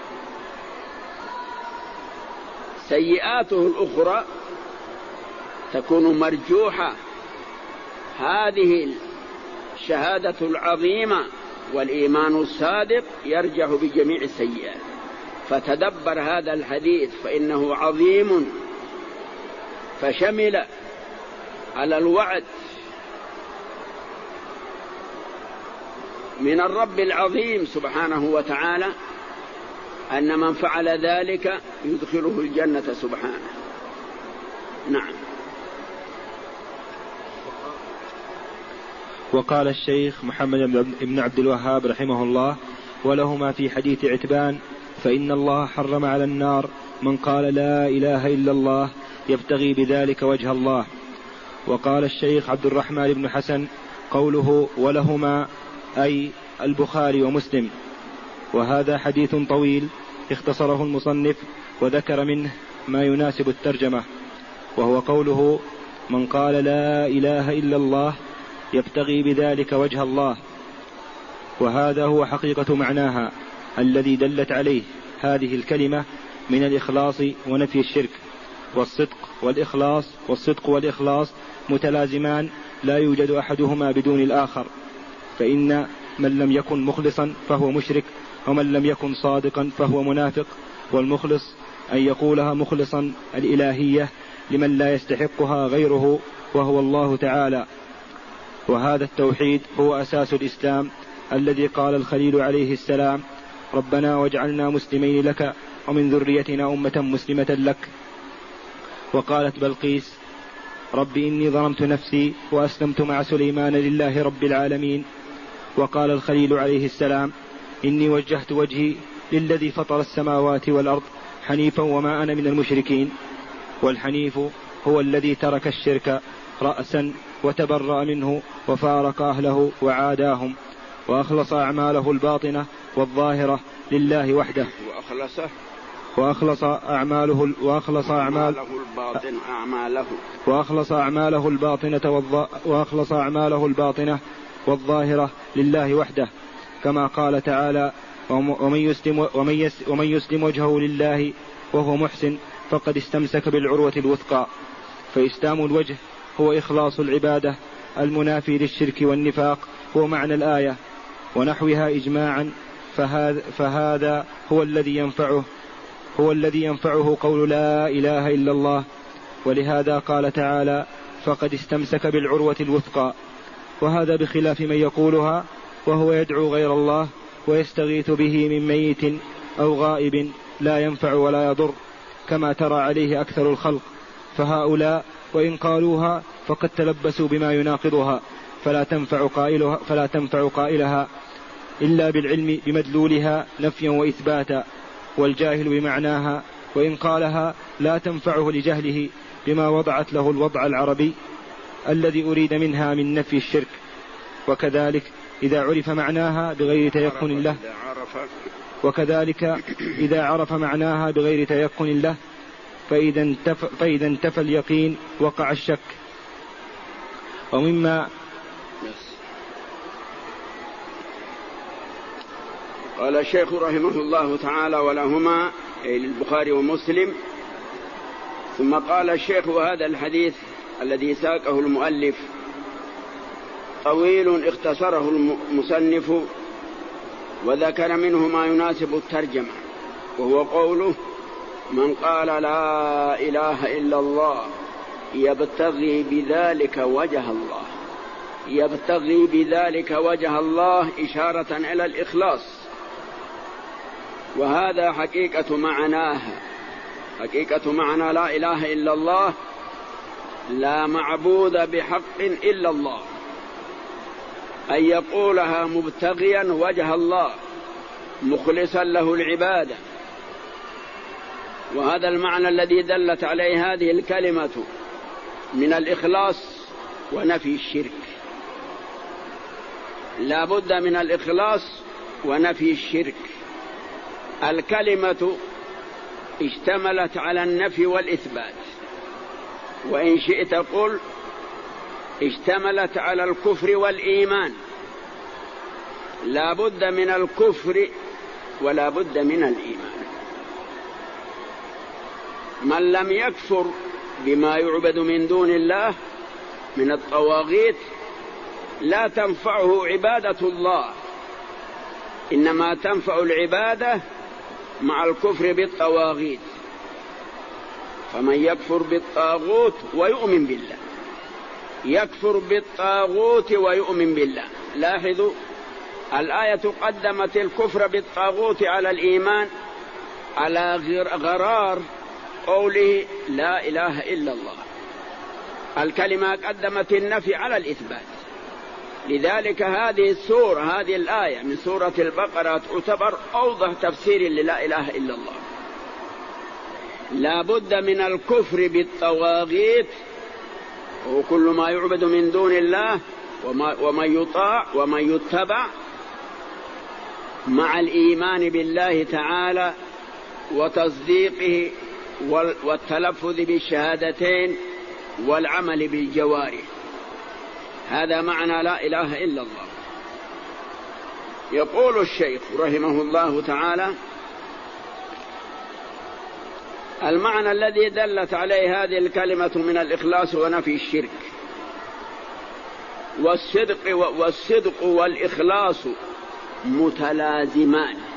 Speaker 3: سيئاته الأخرى تكون مرجوحة. هذه الشهادة العظيمة والإيمان الصادق يرجع بجميع السيئات. فتدبر هذا الحديث فإنه عظيم، فشمل على الوعد من الرب العظيم سبحانه وتعالى أن من فعل ذلك يدخله الجنة سبحانه. نعم.
Speaker 2: وقال الشيخ محمد بن عبد الوهاب رحمه الله: ولهما في حديث عتبان: فإن الله حرم على النار من قال لا إله إلا الله يبتغي بذلك وجه الله. وقال الشيخ عبد الرحمن بن حسن: قوله ولهما أي البخاري ومسلم. وهذا حديث طويل اختصره المصنف وذكر منه ما يناسب الترجمة، وهو قوله: من قال لا إله إلا الله يبتغي بذلك وجه الله. وهذا هو حقيقة معناها الذي دلت عليه هذه الكلمة من الإخلاص ونفي الشرك. والصدق والإخلاص متلازمان لا يوجد أحدهما بدون الآخر، فإن من لم يكن مخلصا فهو مشرك، ومن لم يكن صادقا فهو منافق. والمخلص أن يقولها مخلصا الإلهية لمن لا يستحقها غيره وهو الله تعالى. وهذا التوحيد هو أساس الإسلام الذي قال الخليل عليه السلام: ربنا واجعلنا مسلمين لك ومن ذريتنا أمة مسلمة لك. وقالت بلقيس: رب إني ظلمت نفسي وأسلمت مع سليمان لله رب العالمين. وقال الخليل عليه السلام: إني وجهت وجهي للذي فطر السماوات والأرض حنيفا وما أنا من المشركين. والحنيف هو الذي ترك الشرك رأسا وتبرأ منه وفارق أهله وعاداهم، وأخلص أعماله الباطنة والظاهرة لله وحده. وأخلص أعماله الباطنة والظاهرة لله وحده، كما قال تعالى: ومن يسلم وجهه لله وهو محسن فقد استمسك بالعروة الوثقى. فإسلام الوجه هو إخلاص العبادة المنافي للشرك والنفاق، هو معنى الآية ونحوها إجماعا. فهذا هو الذي ينفعه قول لا إله إلا الله. ولهذا قال تعالى: فقد استمسك بالعروة الوثقى. وهذا بخلاف من يقولها وهو يدعو غير الله ويستغيث به من ميت أو غائب لا ينفع ولا يضر، كما ترى عليه أكثر الخلق. فهؤلاء وإن قالوها فقد تلبسوا بما يناقضها، فلا تنفع قائلها إلا بالعلم بمدلولها نفيا وإثباتا. والجاهل بمعناها وإن قالها لا تنفعه لجهله بما وضعت له الوضع العربي الذي أريد منها من نفي الشرك. وكذلك إذا عرف معناها بغير تيقن له فإذا انتفى اليقين وقع الشك. ومما
Speaker 3: قال الشيخ رحمه الله تعالى: ولهما أي للبخاري ومسلم. ثم قال الشيخ: وهذا الحديث الذي ساقه المؤلف طويل اختصره المصنف وذكر منه ما يناسب الترجمة، وهو قوله: من قال لا إله إلا الله يبتغي بذلك وجه الله، إشارة إلى الإخلاص. وهذا حقيقة معنى لا إله إلا الله: لا معبود بحق إلا الله، أن يقولها مبتغيا وجه الله مخلصا له العبادة. وهذا المعنى الذي دلت عليه هذه الكلمة من الإخلاص ونفي الشرك. لا بد من الإخلاص ونفي الشرك. الكلمة اشتملت على النفي والإثبات، وإن شئت قل اشتملت على الكفر والإيمان. لا بد من الكفر ولا بد من الإيمان. من لم يكفر بما يعبد من دون الله من الطواغيت لا تنفعه عبادة الله، إنما تنفع العبادة مع الكفر بالطواغيت. فمن يكفر بالطاغوت ويؤمن بالله، يكفر بالطاغوت ويؤمن بالله. لاحظوا الآية قدمت الكفر بالطاغوت على الإيمان على غرار قوله لا إله إلا الله. الكلمة قدمت النفي على الإثبات. لذلك هذه السورة، هذه الآية من سورة البقرة تعتبر أوضح تفسير للا إله إلا الله. لا بد من الكفر بالطواغيت وكل ما يعبد من دون الله ومن يطاع ومن يتبع، مع الإيمان بالله تعالى وتصديقه والتلفظ بالشهادتين والعمل بالجوارح. هذا معنى لا إله إلا الله. يقول الشيخ رحمه الله تعالى: المعنى الذي دلت عليه هذه الكلمة من الإخلاص ونفي الشرك. والصدق والإخلاص متلازمان،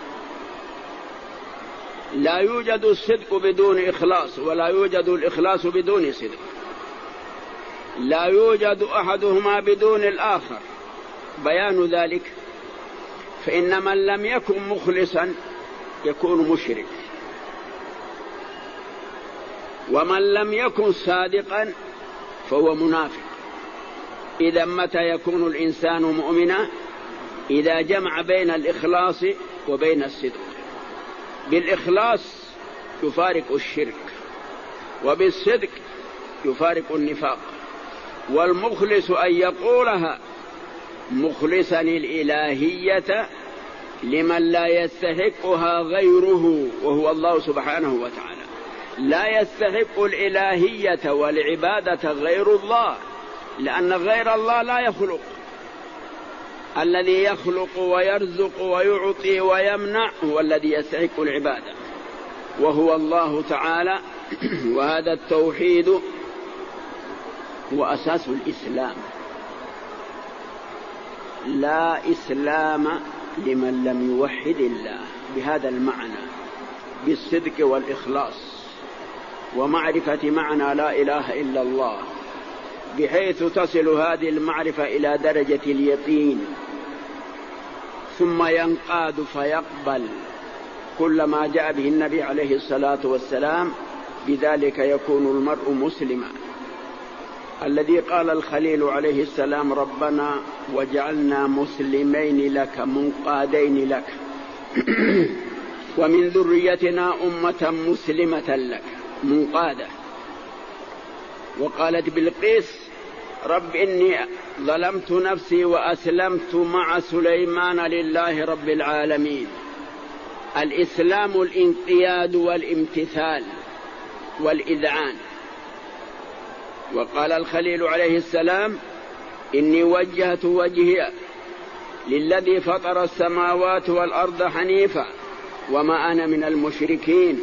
Speaker 3: لا يوجد الصدق بدون إخلاص ولا يوجد الإخلاص بدون صدق، لا يوجد أحدهما بدون الآخر. بيان ذلك فإن من لم يكن مخلصا يكون مشرك، ومن لم يكن صادقا فهو منافق. إذا متى يكون الإنسان مؤمنا؟ إذا جمع بين الإخلاص وبين الصدق. بالإخلاص يفارق الشرك، وبالصدق يفارق النفاق. والمخلص أن يقولها مخلصا الإلهية لمن لا يستحقها غيره، وهو الله سبحانه وتعالى. لا يستحق الإلهية والعبادة غير الله، لأن غير الله لا يخلق. الذي يخلق ويرزق ويعطي ويمنع هو الذي يستحق العبادة، وهو الله تعالى. وهذا التوحيد هو أساس الإسلام. لا إسلام لمن لم يوحد الله، بهذا المعنى، بالصدق والإخلاص ومعرفة معنى لا إله إلا الله، بحيث تصل هذه المعرفة إلى درجة اليقين، ثم ينقاد فيقبل كل ما جاء به النبي عليه الصلاة والسلام. بذلك يكون المرء مسلما. الذي قال الخليل عليه السلام: ربنا وجعلنا مسلمين لك منقادين لك ومن ذريتنا أمة مسلمة لك منقادة. وقالت بلقيس: رب إني ظلمت نفسي وأسلمت مع سليمان لله رب العالمين. الإسلام الانقياد والامتثال والإذعان. وقال الخليل عليه السلام: إني وجهت وجهي للذي فطر السماوات والأرض حنيفا وما أنا من المشركين.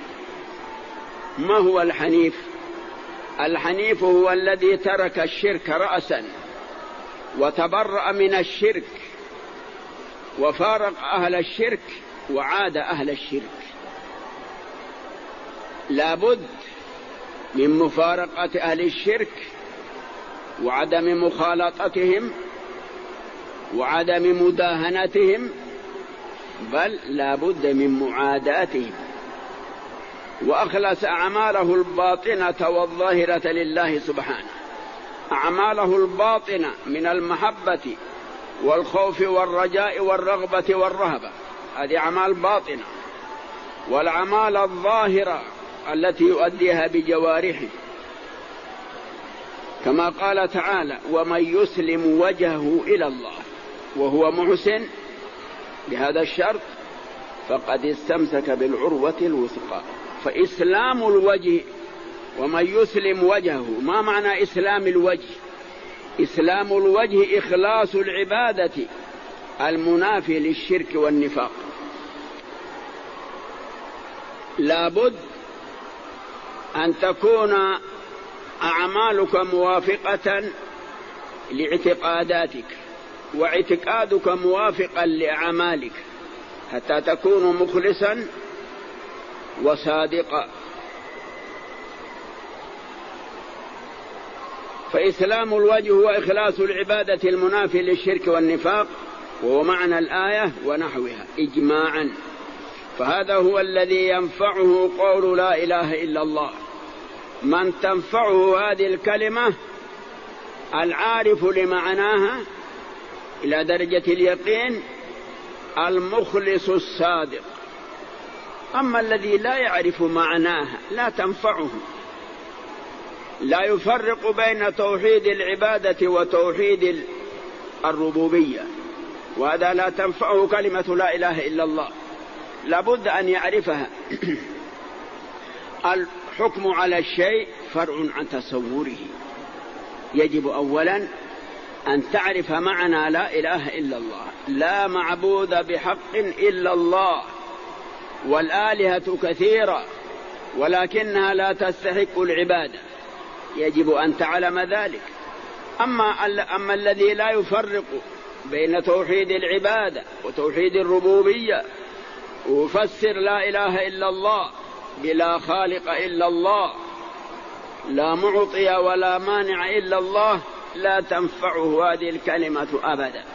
Speaker 3: ما هو الحنيف؟ الحنيف هو الذي ترك الشرك رأسا وتبرأ من الشرك وفارق أهل الشرك وعاد أهل الشرك. لابد من مفارقة أهل الشرك وعدم مخالطتهم وعدم مداهنتهم، بل لابد من معاداتهم. وأخلص أعماله الباطنة والظاهرة لله سبحانه. أعماله الباطنة من المحبة والخوف والرجاء والرغبة والرهبة، هذه أعمال باطنة. والأعمال الظاهرة التي يؤديها بجوارحه، كما قال تعالى: ومن يسلم وجهه إلى الله وهو محسن بهذا الشرط فقد استمسك بالعروة الوثقى. فإسلام الوجه ومن يسلم وجهه، ما معنى إسلام الوجه؟ إسلام الوجه إخلاص العبادة المنافي للشرك والنفاق. لابد أن تكون أعمالك موافقة لاعتقاداتك، واعتقادك موافقا لأعمالك حتى تكون مخلصا وصادقا. فإسلام الوجه هو إخلاص العبادة المنافي للشرك والنفاق، وهو معنى الآية ونحوها إجماعا. فهذا هو الذي ينفعه قول لا إله إلا الله. من تنفعه هذه الكلمة العارف لمعناها إلى درجة اليقين، المخلص الصادق. أما الذي لا يعرف معناها لا تنفعه، لا يفرق بين توحيد العبادة وتوحيد الربوبية، وهذا لا تنفعه كلمة لا إله إلا الله، لابد أن يعرفها. الحكم على الشيء فرع عن تصوره، يجب أولا أن تعرف معنى لا إله إلا الله. لا معبود بحق إلا الله، والآلهة كثيرة ولكنها لا تستحق العبادة، يجب أن تعلم ذلك. أما الذي لا يفرق بين توحيد العبادة وتوحيد الربوبية ويفسر لا إله إلا الله بلا خالق إلا الله، لا معطي ولا مانع إلا الله، لا تنفعه هذه الكلمة أبدا.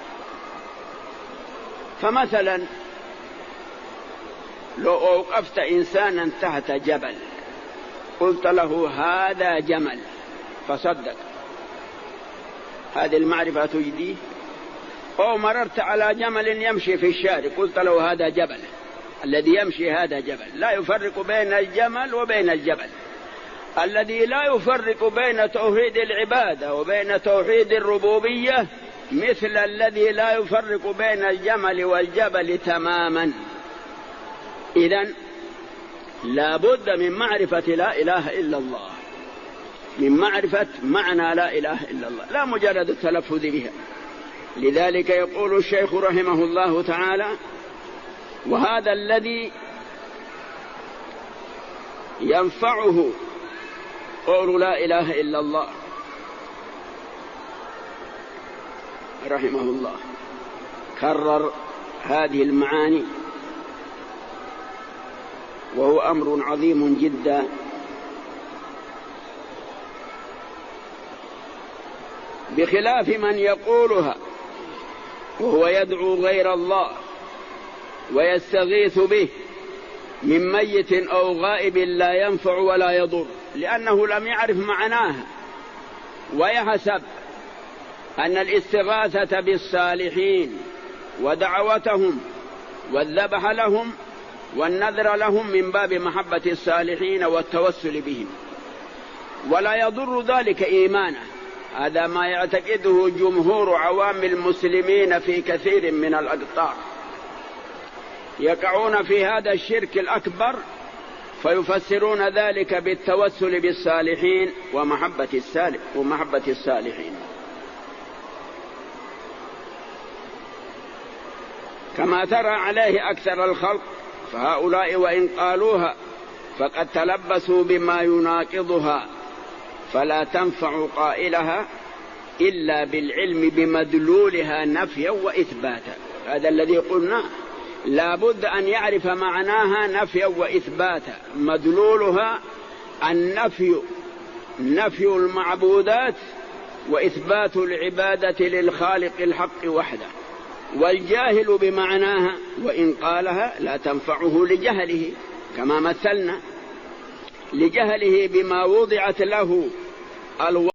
Speaker 3: فمثلا لو أوقفت إنسانا تحت جبل قلت له هذا جمل فصدق، هذه المعرفة تجديه. أو مررت على جمل يمشي في الشارع قلت له هذا جبل، الذي يمشي هذا جبل، لا يفرق بين الجمل وبين الجبل. الذي لا يفرق بين توحيد العبادة وبين توحيد الربوبية مثل الذي لا يفرق بين الجمل والجبل تماما. إذن لا بد من معرفة لا إله إلا الله، من معرفة معنى لا إله إلا الله، لا مجرد التلفظ بها. لذلك يقول الشيخ رحمه الله تعالى: وهذا الذي ينفعه قول لا إله إلا الله رحمه الله كرر هذه المعاني، وهو أمر عظيم جدا. بخلاف من يقولها وهو يدعو غير الله ويستغيث به من ميت أو غائب لا ينفع ولا يضر، لأنه لم يعرف معناها، ويحسب أن الاستغاثة بالصالحين ودعوتهم والذبح لهم والنذر لهم من باب محبة الصالحين والتوسل بهم، ولا يضر ذلك إيمانه. هذا ما يعتقده جمهور عوام المسلمين في كثير من الأقطار، يقعون في هذا الشرك الأكبر فيفسرون ذلك بالتوسل بالصالحين ومحبة الصالحين، كما ترى عليه أكثر الخلق. فهؤلاء وإن قالوها فقد تلبسوا بما يناقضها، فلا تنفع قائلها إلا بالعلم بمدلولها نفيا وإثباتا. هذا الذي قلنا، لا بد أن يعرف معناها نفيا وإثباتا. مدلولها النفي، نفي المعبودات، وإثبات العبادة للخالق الحق وحده. والجاهل بمعناها وإن قالها لا تنفعه لجهله، كما مثلنا، لجهله بما وضعت له